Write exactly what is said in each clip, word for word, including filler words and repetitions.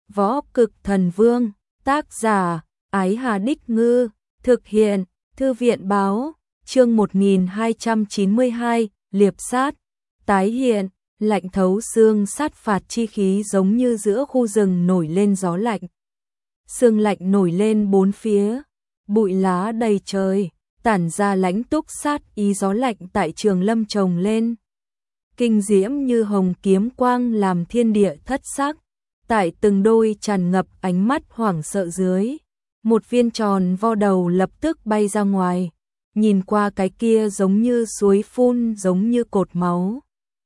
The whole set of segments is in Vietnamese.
Võ Cực Thần Vương, tác giả, Ái Hà Đích Ngư, thực hiện, Thư viện báo, chương một nghìn hai trăm chín mươi hai, liệp sát, tái hiện, lạnh thấu xương sát phạt chi khí giống như giữa khu rừng nổi lên gió lạnh. Sương lạnh nổi lên bốn phía, bụi lá đầy trời, tản ra lãnh túc sát ý gió lạnh tại Trường Lâm trồng lên. Kinh diễm như hồng kiếm quang làm thiên địa thất sắc, tại từng đôi tràn ngập ánh mắt hoảng sợ dưới. Một viên tròn vo đầu lập tức bay ra ngoài, nhìn qua cái kia giống như suối phun giống như cột máu.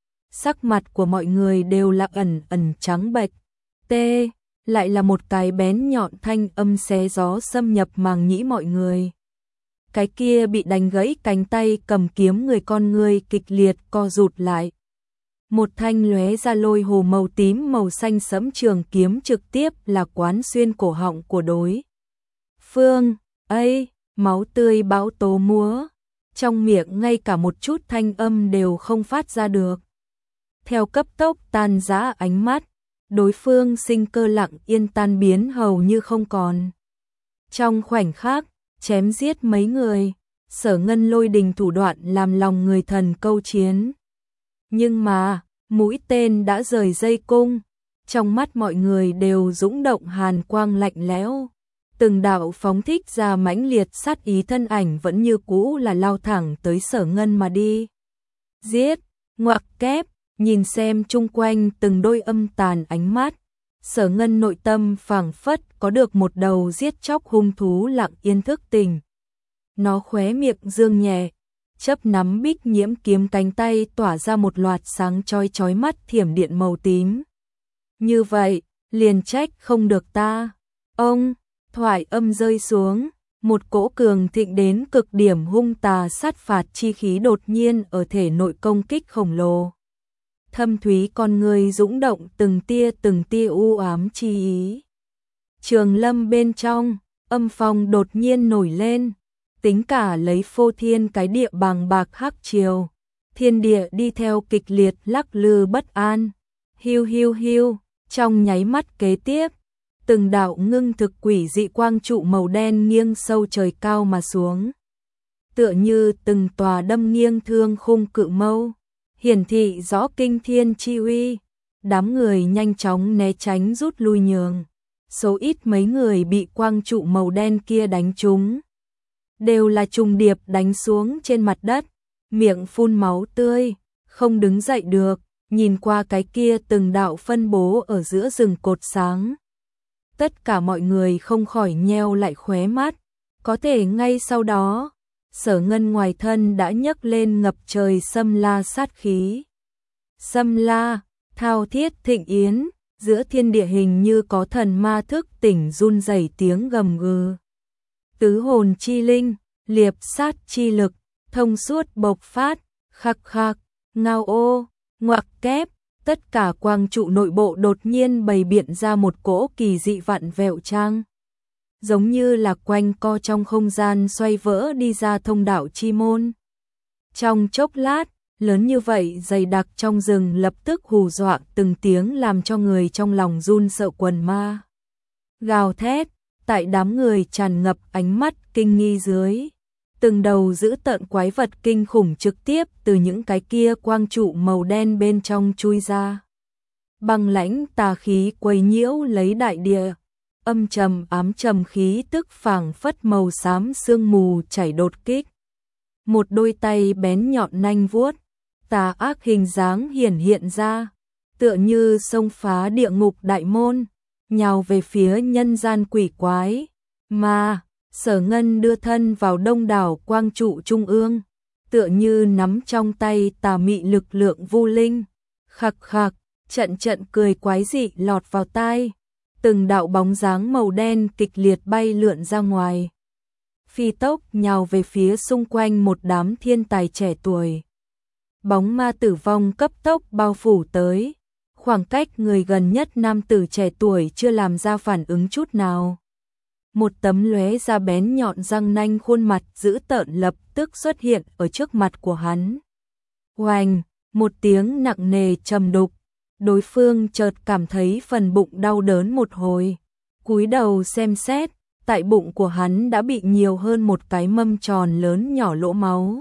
Sắc mặt của mọi người đều là ẩn ẩn trắng bệch. Tê, lại là một cái bén nhọn thanh âm xé gió xâm nhập màng nhĩ mọi người. Cái kia bị đánh gãy cánh tay cầm kiếm người con người kịch liệt co rụt lại. Một thanh lóe ra lôi hồ màu tím màu xanh sẫm trường kiếm trực tiếp là quán xuyên cổ họng của đối phương. Ây, máu tươi bão tố múa, trong miệng ngay cả một chút thanh âm đều không phát ra được. Theo cấp tốc tan rã ánh mắt, đối phương sinh cơ lặng yên tan biến hầu như không còn. Trong khoảnh khắc, chém giết mấy người, Sở Ngân lôi đình thủ đoạn làm lòng người thần câu chiến. Nhưng mà, mũi tên đã rời dây cung, trong mắt mọi người đều dũng động hàn quang lạnh lẽo. Từng đạo phóng thích ra mãnh liệt sát ý thân ảnh vẫn như cũ là lao thẳng tới Sở Ngân mà đi. Giết, ngoặc kép, nhìn xem chung quanh từng đôi âm tàn ánh mắt. Sở Ngân nội tâm phảng phất có được một đầu giết chóc hung thú lặng yên thức tỉnh. Nó khóe miệng dương nhẹ, chấp nắm bích nhiễm kiếm cánh tay tỏa ra một loạt sáng chói chói mắt thiểm điện màu tím. Như vậy, liền trách không được ta. Ông, thoại âm rơi xuống, một cỗ cường thịnh đến cực điểm hung tà sát phạt chi khí đột nhiên ở thể nội công kích khổng lồ. Thâm thúy con người dũng động từng tia từng tia u ám chi ý. Trường Lâm bên trong, âm phong đột nhiên nổi lên, tính cả lấy phô thiên cái địa bàng bạc hắc triều, thiên địa đi theo kịch liệt lắc lư bất an. Hiu hiu hiu, trong nháy mắt kế tiếp, từng đạo ngưng thực quỷ dị quang trụ màu đen nghiêng sâu trời cao mà xuống. Tựa như từng tòa đâm nghiêng thương khung cự mâu, hiển thị rõ kinh thiên chi uy. Đám người nhanh chóng né tránh rút lui nhường. Số ít mấy người bị quang trụ màu đen kia đánh trúng, đều là trùng điệp đánh xuống trên mặt đất, miệng phun máu tươi, không đứng dậy được, nhìn qua cái kia từng đạo phân bố ở giữa rừng cột sáng. Tất cả mọi người không khỏi nheo lại khóe mắt, có thể ngay sau đó, Sở Ngân ngoài thân đã nhấc lên ngập trời xâm la sát khí. Xâm la, thao thiết thịnh yến, giữa thiên địa hình như có thần ma thức tỉnh run rẩy tiếng gầm gừ. Tứ hồn chi linh, liệp sát chi lực, thông suốt bộc phát, khắc khắc, ngao ô, ngoặc kép, tất cả quang trụ nội bộ đột nhiên bày biện ra một cỗ kỳ dị vặn vẹo trang. Giống như là quanh co trong không gian xoay vỡ đi ra thông đạo chi môn. Trong chốc lát, lớn như vậy dày đặc trong rừng lập tức hù dọa từng tiếng làm cho người trong lòng run sợ quần ma. Gào thét, tại đám người tràn ngập ánh mắt kinh nghi dưới. Từng đầu dữ tợn quái vật kinh khủng trực tiếp từ những cái kia quang trụ màu đen bên trong chui ra. Băng lãnh tà khí quấy nhiễu lấy đại địa. Âm trầm ám trầm khí tức phảng phất màu xám sương mù chảy đột kích. Một đôi tay bén nhọn nanh vuốt, tà ác hình dáng hiển hiện ra, tựa như xông phá địa ngục đại môn, nhào về phía nhân gian quỷ quái. Mà, Sở Ngân đưa thân vào đông đảo quang trụ trung ương, tựa như nắm trong tay tà mị lực lượng vu linh. Khặc khặc, trận trận cười quái dị lọt vào tai. Từng đạo bóng dáng màu đen kịch liệt bay lượn ra ngoài. Phi tốc nhào về phía xung quanh một đám thiên tài trẻ tuổi. Bóng ma tử vong cấp tốc bao phủ tới. Khoảng cách người gần nhất nam tử trẻ tuổi chưa làm ra phản ứng chút nào. Một tấm lóe ra bén nhọn răng nanh khuôn mặt dữ tợn lập tức xuất hiện ở trước mặt của hắn. Oành, một tiếng nặng nề trầm đục. đối phương chợt cảm thấy phần bụng đau đớn một hồi, cúi đầu xem xét, tại bụng của hắn đã bị nhiều hơn một cái mâm tròn lớn nhỏ lỗ máu.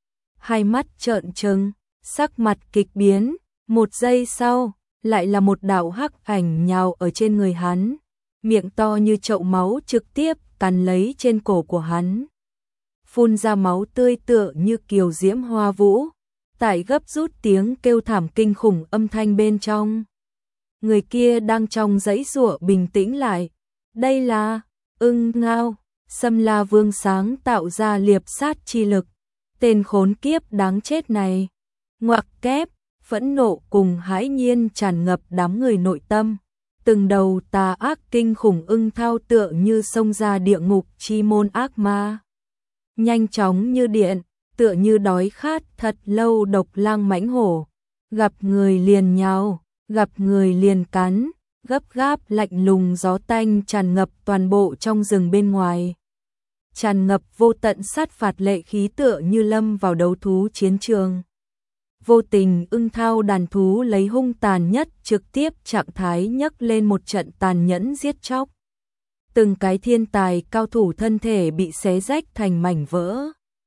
Hai mắt trợn trừng, sắc mặt kịch biến, một giây sau, lại là một đạo hắc ảnh nhào ở trên người hắn, miệng to như chậu máu trực tiếp cắn lấy trên cổ của hắn. Phun ra máu tươi tựa như kiều diễm hoa vũ, tại gấp rút tiếng kêu thảm kinh khủng âm thanh bên trong. Người kia đang trong giãy giụa bình tĩnh lại. Đây là Ưng Ngao, Sâm La Vương sáng tạo ra liệp sát chi lực. Tên khốn kiếp đáng chết này. Ngoặc kép, phẫn nộ cùng hãi nhiên tràn ngập đám người nội tâm. Từng đầu tà ác kinh khủng ưng thao tựa như xông ra địa ngục chi môn ác ma. Nhanh chóng như điện, tựa như đói khát thật lâu độc lang mãnh hổ. Gặp người liền nhào, gặp người liền cắn, gấp gáp lạnh lùng gió tanh tràn ngập toàn bộ trong rừng bên ngoài. Tràn ngập vô tận sát phạt lệ khí tựa như lâm vào đấu thú chiến trường. Vô tình ưng thao đàn thú lấy hung tàn nhất trực tiếp trạng thái nhấc lên một trận tàn nhẫn giết chóc. Từng cái thiên tài cao thủ thân thể bị xé rách thành mảnh vỡ.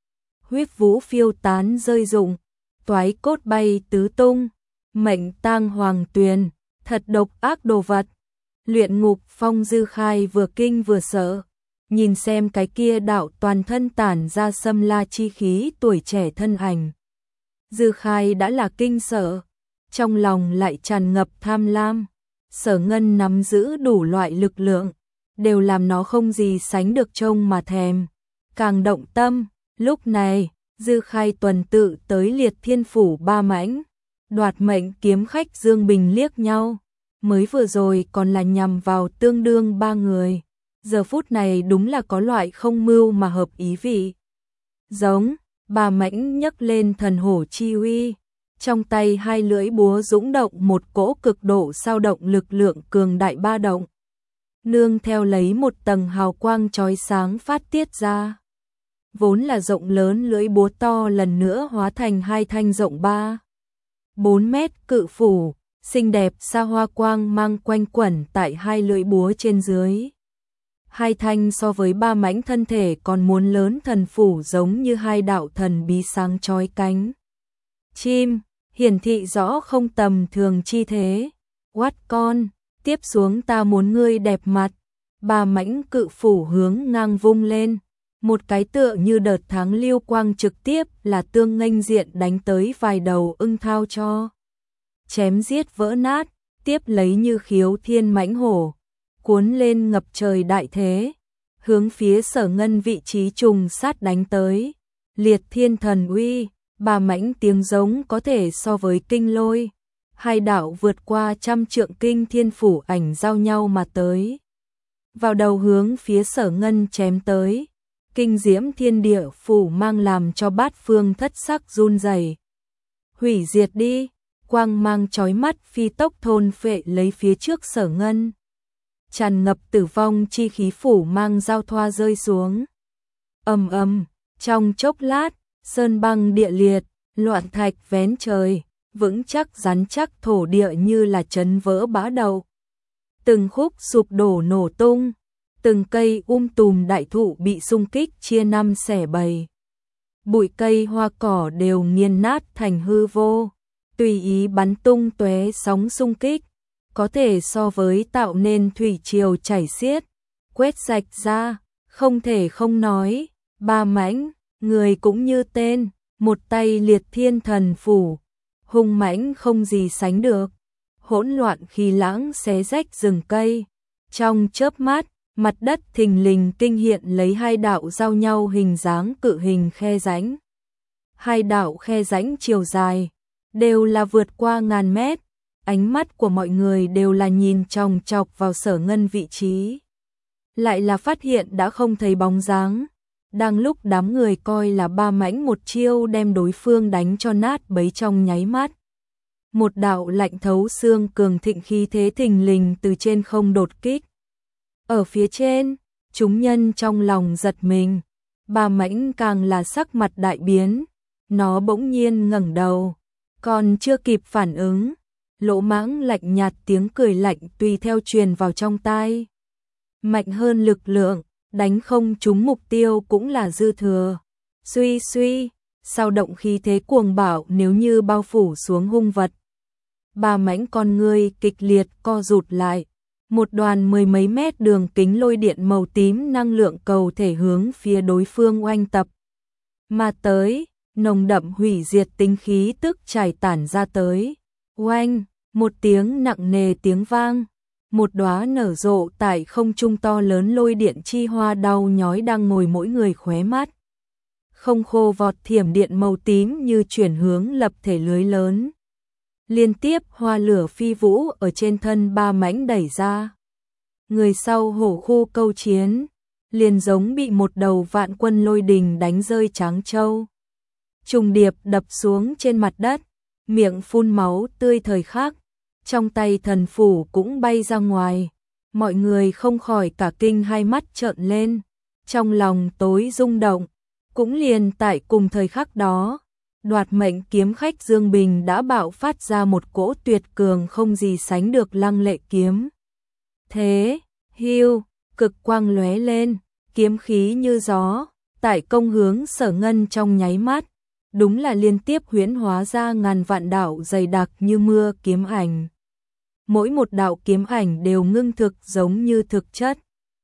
Huyết vũ phiêu tán rơi rụng, toái cốt bay tứ tung, mệnh tang hoàng tuyền, thật độc ác đồ vật. Luyện ngục Phong Dư Khai vừa kinh vừa sợ, nhìn xem cái kia đạo toàn thân tản ra xâm la chi khí tuổi trẻ thân ảnh. Dư Khai đã là kinh sợ, trong lòng lại tràn ngập tham lam. Sở Ngân nắm giữ đủ loại lực lượng, đều làm nó không gì sánh được trông mà thèm. Càng động tâm, lúc này, Dư Khai tuần tự tới Liệt Thiên Phủ ba mãnh, đoạt mệnh kiếm khách Dương Bình liếc nhau. Mới vừa rồi còn là nhằm vào tương đương ba người. Giờ phút này đúng là có loại không mưu mà hợp ý vị. Giống, ba mãnh nhấc lên thần hổ chi uy. Trong tay hai lưỡi búa dũng động một cỗ cực độ sao động lực lượng cường đại ba động. Nương theo lấy một tầng hào quang chói sáng phát tiết ra. Vốn là rộng lớn lưỡi búa to lần nữa hóa thành hai thanh rộng ba, bốn mét cự phủ, xinh đẹp xa hoa quang mang quanh quẩn tại hai lưỡi búa trên dưới. Hai thanh so với ba mãnh thân thể còn muốn lớn thần phủ giống như hai đạo thần bí sáng chói cánh chim, hiển thị rõ không tầm thường chi thế. Quát con, tiếp xuống ta muốn ngươi đẹp mặt. Ba mãnh cự phủ hướng ngang vung lên, một cái tựa như đợt tháng lưu quang trực tiếp là tương nghênh diện đánh tới vài đầu ưng thao cho. Chém giết vỡ nát, tiếp lấy như khiếu thiên mãnh hổ, cuốn lên ngập trời đại thế, hướng phía Sở Ngân vị trí trùng sát đánh tới. Liệt thiên thần uy, ba mãnh tiếng giống có thể so với kinh lôi. Hai đạo vượt qua trăm trượng kinh thiên phủ ảnh giao nhau mà tới. Vào đầu hướng phía Sở Ngân chém tới. Kinh diễm thiên địa phủ mang làm cho bát phương thất sắc run rẩy. Hủy diệt đi, quang mang chói mắt phi tốc thôn phệ lấy phía trước Sở Ngân. Tràn ngập tử vong chi khí phủ mang giao thoa rơi xuống. Ầm ầm, trong chốc lát, sơn băng địa liệt, loạn thạch vén trời, vững chắc rắn chắc thổ địa như là chấn vỡ bã đậu. Từng khúc sụp đổ nổ tung, từng cây um tùm đại thụ bị xung kích chia năm xẻ bảy. Bụi cây hoa cỏ đều nghiền nát thành hư vô, tùy ý bắn tung tóe sóng xung kích, có thể so với tạo nên thủy triều chảy xiết, quét sạch ra, không thể không nói. Ba mãnh, người cũng như tên, một tay liệt thiên thần phủ, hung mãnh không gì sánh được, hỗn loạn khí lãng xé rách rừng cây. Trong chớp mắt, mặt đất thình lình kinh hiện lấy hai đạo giao nhau hình dáng cự hình khe rãnh. Hai đạo khe rãnh chiều dài, đều là vượt qua ngàn mét. Ánh mắt của mọi người đều là nhìn chòng chọc vào Sở Ngân vị trí. Lại là phát hiện đã không thấy bóng dáng. Đang lúc đám người coi là ba mãnh một chiêu đem đối phương đánh cho nát bấy trong nháy mắt. Một đạo lạnh thấu xương cường thịnh khí thế thình lình từ trên không đột kích. Ở phía trên, chúng nhân trong lòng giật mình. Ba mãnh càng là sắc mặt đại biến. Nó bỗng nhiên ngẩng đầu, còn chưa kịp phản ứng. Lỗ Mãng lạnh nhạt tiếng cười lạnh tùy theo truyền vào trong tai. Mạnh hơn lực lượng, đánh không trúng mục tiêu cũng là dư thừa. Suy suy, sao động khí thế cuồng bạo nếu như bao phủ xuống hung vật. Ba mãnh con ngươi kịch liệt co rụt lại. Một đoàn mười mấy mét đường kính lôi điện màu tím năng lượng cầu thể hướng phía đối phương oanh tập. Mà tới, nồng đậm hủy diệt tính khí tức trải tản ra tới. Oanh, một tiếng nặng nề tiếng vang. Một đóa nở rộ tại không trung to lớn lôi điện chi hoa đau nhói đang ngồi mỗi người khóe mắt. Không khô vọt thiểm điện màu tím như chuyển hướng lập thể lưới lớn. Liên tiếp hoa lửa phi vũ ở trên thân ba mãnh đẩy ra. Người sau hổ khu câu chiến, liền giống bị một đầu vạn quân lôi đình đánh rơi tráng trâu. Trùng điệp đập xuống trên mặt đất, miệng phun máu tươi thời khắc, trong tay thần phủ cũng bay ra ngoài. Mọi người không khỏi cả kinh hai mắt trợn lên, trong lòng tối rung động. Cũng liền tại cùng thời khắc đó, đoạt mệnh kiếm khách Dương Bình đã bạo phát ra một cỗ tuyệt cường không gì sánh được lăng lệ kiếm. Thế, hưu, cực quang lóe lên, kiếm khí như gió, tại công hướng Sở Ngân trong nháy mắt, đúng là liên tiếp huyễn hóa ra ngàn vạn đạo dày đặc như mưa kiếm ảnh. Mỗi một đạo kiếm ảnh đều ngưng thực giống như thực chất.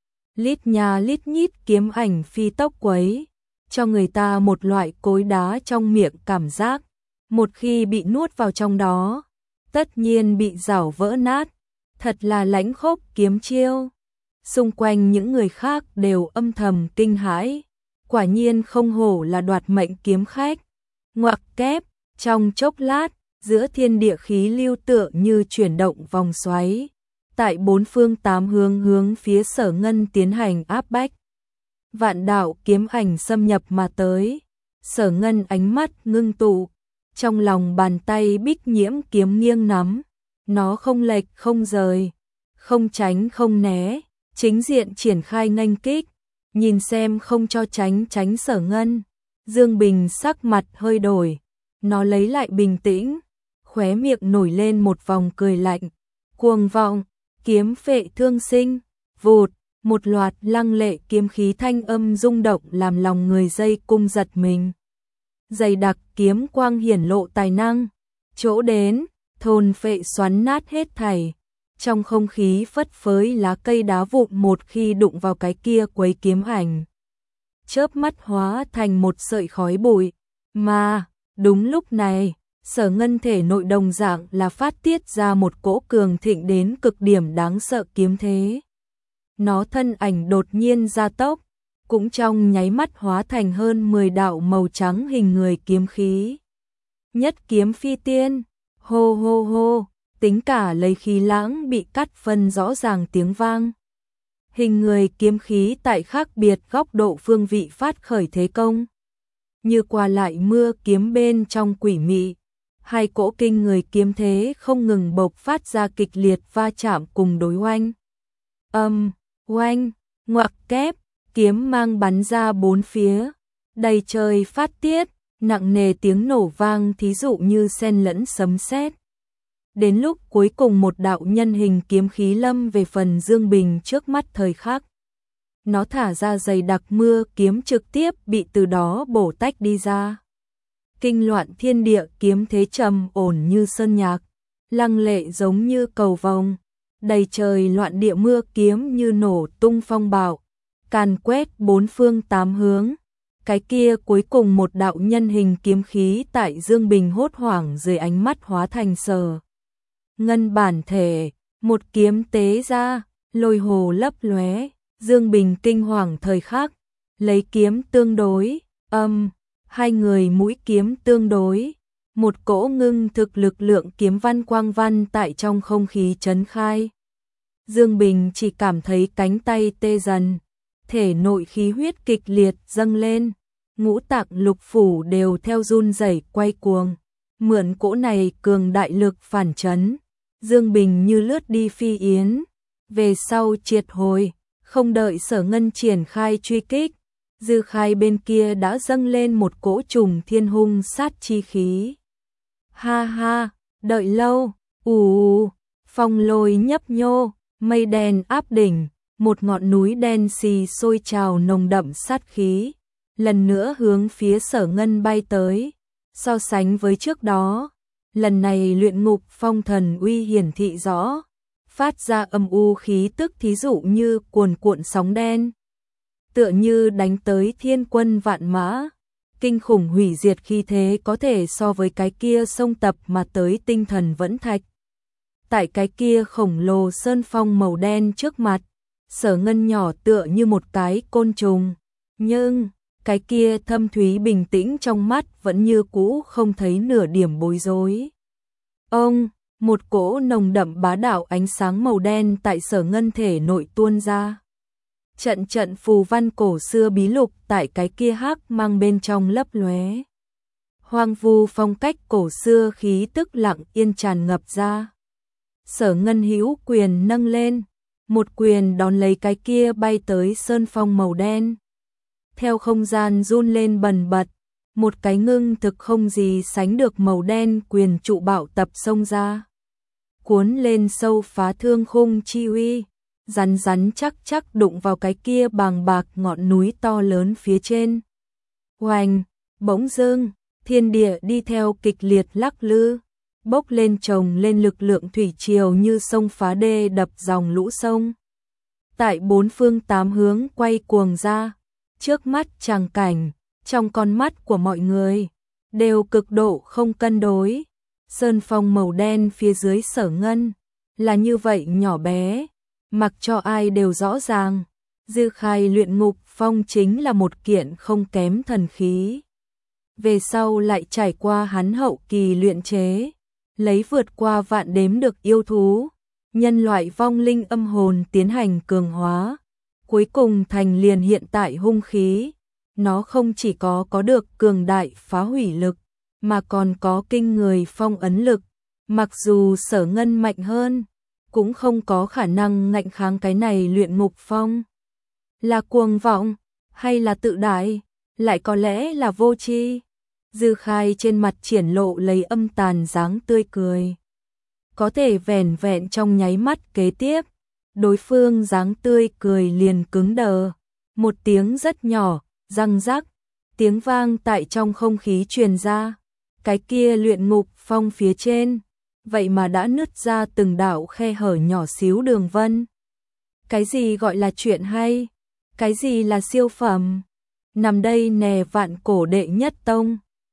Lít nhà lít nhít kiếm ảnh phi tốc quấy, cho người ta một loại cối đá trong miệng cảm giác. Một khi bị nuốt vào trong đó, tất nhiên bị rảo vỡ nát. Thật là lãnh khốc kiếm chiêu. Xung quanh những người khác đều âm thầm kinh hãi. Quả nhiên không hổ là đoạt mệnh kiếm khách. Ngoặc kép, trong chốc lát, giữa thiên địa khí lưu tựa như chuyển động vòng xoáy. Tại bốn phương tám hướng hướng phía Sở Ngân tiến hành áp bách. Vạn đạo kiếm ảnh xâm nhập mà tới. Sở Ngân ánh mắt ngưng tụ. Trong lòng bàn tay bích nhiễm kiếm nghiêng nắm. Nó không lệch không rời, không tránh không né, chính diện triển khai nghênh kích. Nhìn xem không cho tránh tránh Sở Ngân. Dương Bình sắc mặt hơi đổi. Nó lấy lại bình tĩnh, khóe miệng nổi lên một vòng cười lạnh. Cuồng vọng, kiếm phệ thương sinh, vụt. Một loạt lăng lệ kiếm khí thanh âm rung động làm lòng người dây cung giật mình. Dày đặc kiếm quang hiển lộ tài năng. Chỗ đến, thôn phệ xoắn nát hết thảy. Trong không khí phất phới lá cây đá vụn một khi đụng vào cái kia quấy kiếm ảnh. Chớp mắt hóa thành một sợi khói bụi. Mà, đúng lúc này, Sở Ngân thể nội đồng dạng là phát tiết ra một cỗ cường thịnh đến cực điểm đáng sợ kiếm thế. Nó thân ảnh đột nhiên gia tốc, cũng trong nháy mắt hóa thành hơn mười đạo màu trắng hình người kiếm khí. Nhất kiếm phi tiên, hô hô hô, tính cả lấy khí lãng bị cắt phân rõ ràng tiếng vang. Hình người kiếm khí tại khác biệt góc độ phương vị phát khởi thế công. Như qua lại mưa kiếm bên trong quỷ mị, hai cỗ kinh người kiếm thế không ngừng bộc phát ra kịch liệt va chạm cùng đối oanh. Âm, oanh, ngoặc kép, kiếm mang bắn ra bốn phía, đầy trời phát tiết, nặng nề tiếng nổ vang thí dụ như xen lẫn sấm sét. Đến lúc cuối cùng một đạo nhân hình kiếm khí lâm về phần Dương Bình trước mắt thời khắc. Nó thả ra dày đặc mưa kiếm trực tiếp bị từ đó bổ tách đi ra. Kinh loạn thiên địa kiếm thế trầm ổn như sơn nhạc, lăng lệ giống như cầu vồng, đầy trời loạn địa mưa kiếm như nổ tung phong bạo, càn quét bốn phương tám hướng. Cái kia cuối cùng một đạo nhân hình kiếm khí tại Dương Bình hốt hoảng dưới ánh mắt hóa thành Sở Ngân bản thể, một kiếm tế ra, lôi hồ lấp lóe. Dương Bình kinh hoàng thời khắc, lấy kiếm tương đối, âm, hai người mũi kiếm tương đối, một cỗ ngưng thực lực lượng kiếm văn quang văn tại trong không khí chấn khai. Dương Bình chỉ cảm thấy cánh tay tê dần, thể nội khí huyết kịch liệt dâng lên, ngũ tạng lục phủ đều theo run rẩy quay cuồng, mượn cỗ này cường đại lực phản chấn. Dương Bình như lướt đi phi yến, về sau triệt hồi. Không đợi Sở Ngân triển khai truy kích, Dư Khai bên kia đã dâng lên một cỗ trùng thiên hung sát chi khí. Ha ha, đợi lâu, ù, phong lôi nhấp nhô, mây đen áp đỉnh, một ngọn núi đen xì sôi trào nồng đậm sát khí, lần nữa hướng phía Sở Ngân bay tới. So sánh với trước đó, lần này luyện ngục phong thần uy hiển thị rõ, phát ra âm u khí tức thí dụ như cuồn cuộn sóng đen, tựa như đánh tới thiên quân vạn mã, kinh khủng hủy diệt khí thế có thể so với cái kia xông tập mà tới tinh thần vẫn thạch. Tại cái kia khổng lồ sơn phong màu đen trước mặt, Sở Ngân nhỏ tựa như một cái côn trùng, nhưng cái kia thâm thúy bình tĩnh trong mắt vẫn như cũ không thấy nửa điểm bối rối. Ông, một cỗ nồng đậm bá đạo ánh sáng màu đen tại Sở Ngân thể nội tuôn ra. Trận trận phù văn cổ xưa bí lục tại cái kia hắc mang bên trong lấp lóe. Hoang vu phong cách cổ xưa khí tức lặng yên tràn ngập ra. Sở Ngân hữu quyền nâng lên, một quyền đón lấy cái kia bay tới sơn phong màu đen. Theo không gian run lên bần bật, một cái ngưng thực không gì sánh được màu đen quyền trụ bạo tập xông ra. Cuốn lên sâu phá thương khung chi uy, rắn rắn chắc chắc đụng vào cái kia bàng bạc ngọn núi to lớn phía trên. Oanh, bỗng dưng, thiên địa đi theo kịch liệt lắc lư, bốc lên chồng lên lực lượng thủy triều như sông phá đê đập dòng lũ sông. Tại bốn phương tám hướng quay cuồng ra, trước mắt tràng cảnh, trong con mắt của mọi người, đều cực độ không cân đối. Sơn phong màu đen phía dưới Sở Ngân, là như vậy nhỏ bé, mặc cho ai đều rõ ràng, Dư Khai luyện ngục phong chính là một kiện không kém thần khí. Về sau lại trải qua hắn hậu kỳ luyện chế, lấy vượt qua vạn đếm được yêu thú, nhân loại vong linh âm hồn tiến hành cường hóa, cuối cùng thành liền hiện tại hung khí. Nó không chỉ có có được cường đại phá hủy lực, mà còn có kinh người phong ấn lực. Mặc dù Sở Ngân mạnh hơn, cũng không có khả năng ngạnh kháng cái này luyện ngục phong. Là cuồng vọng, hay là tự đại, lại có lẽ là vô tri. Dư Khai trên mặt triển lộ lấy âm tàn dáng tươi cười. Có thể vẻn vẹn trong nháy mắt kế tiếp, đối phương dáng tươi cười liền cứng đờ. Một tiếng rất nhỏ, răng rắc, tiếng vang tại trong không khí truyền ra. Cái kia luyện ngục phong phía trên, vậy mà đã nứt ra từng đạo khe hở nhỏ xíu đường vân. Cái gì gọi là chuyện hay? Cái gì là siêu phẩm? Nằm đây nè vạn cổ đệ nhất tông.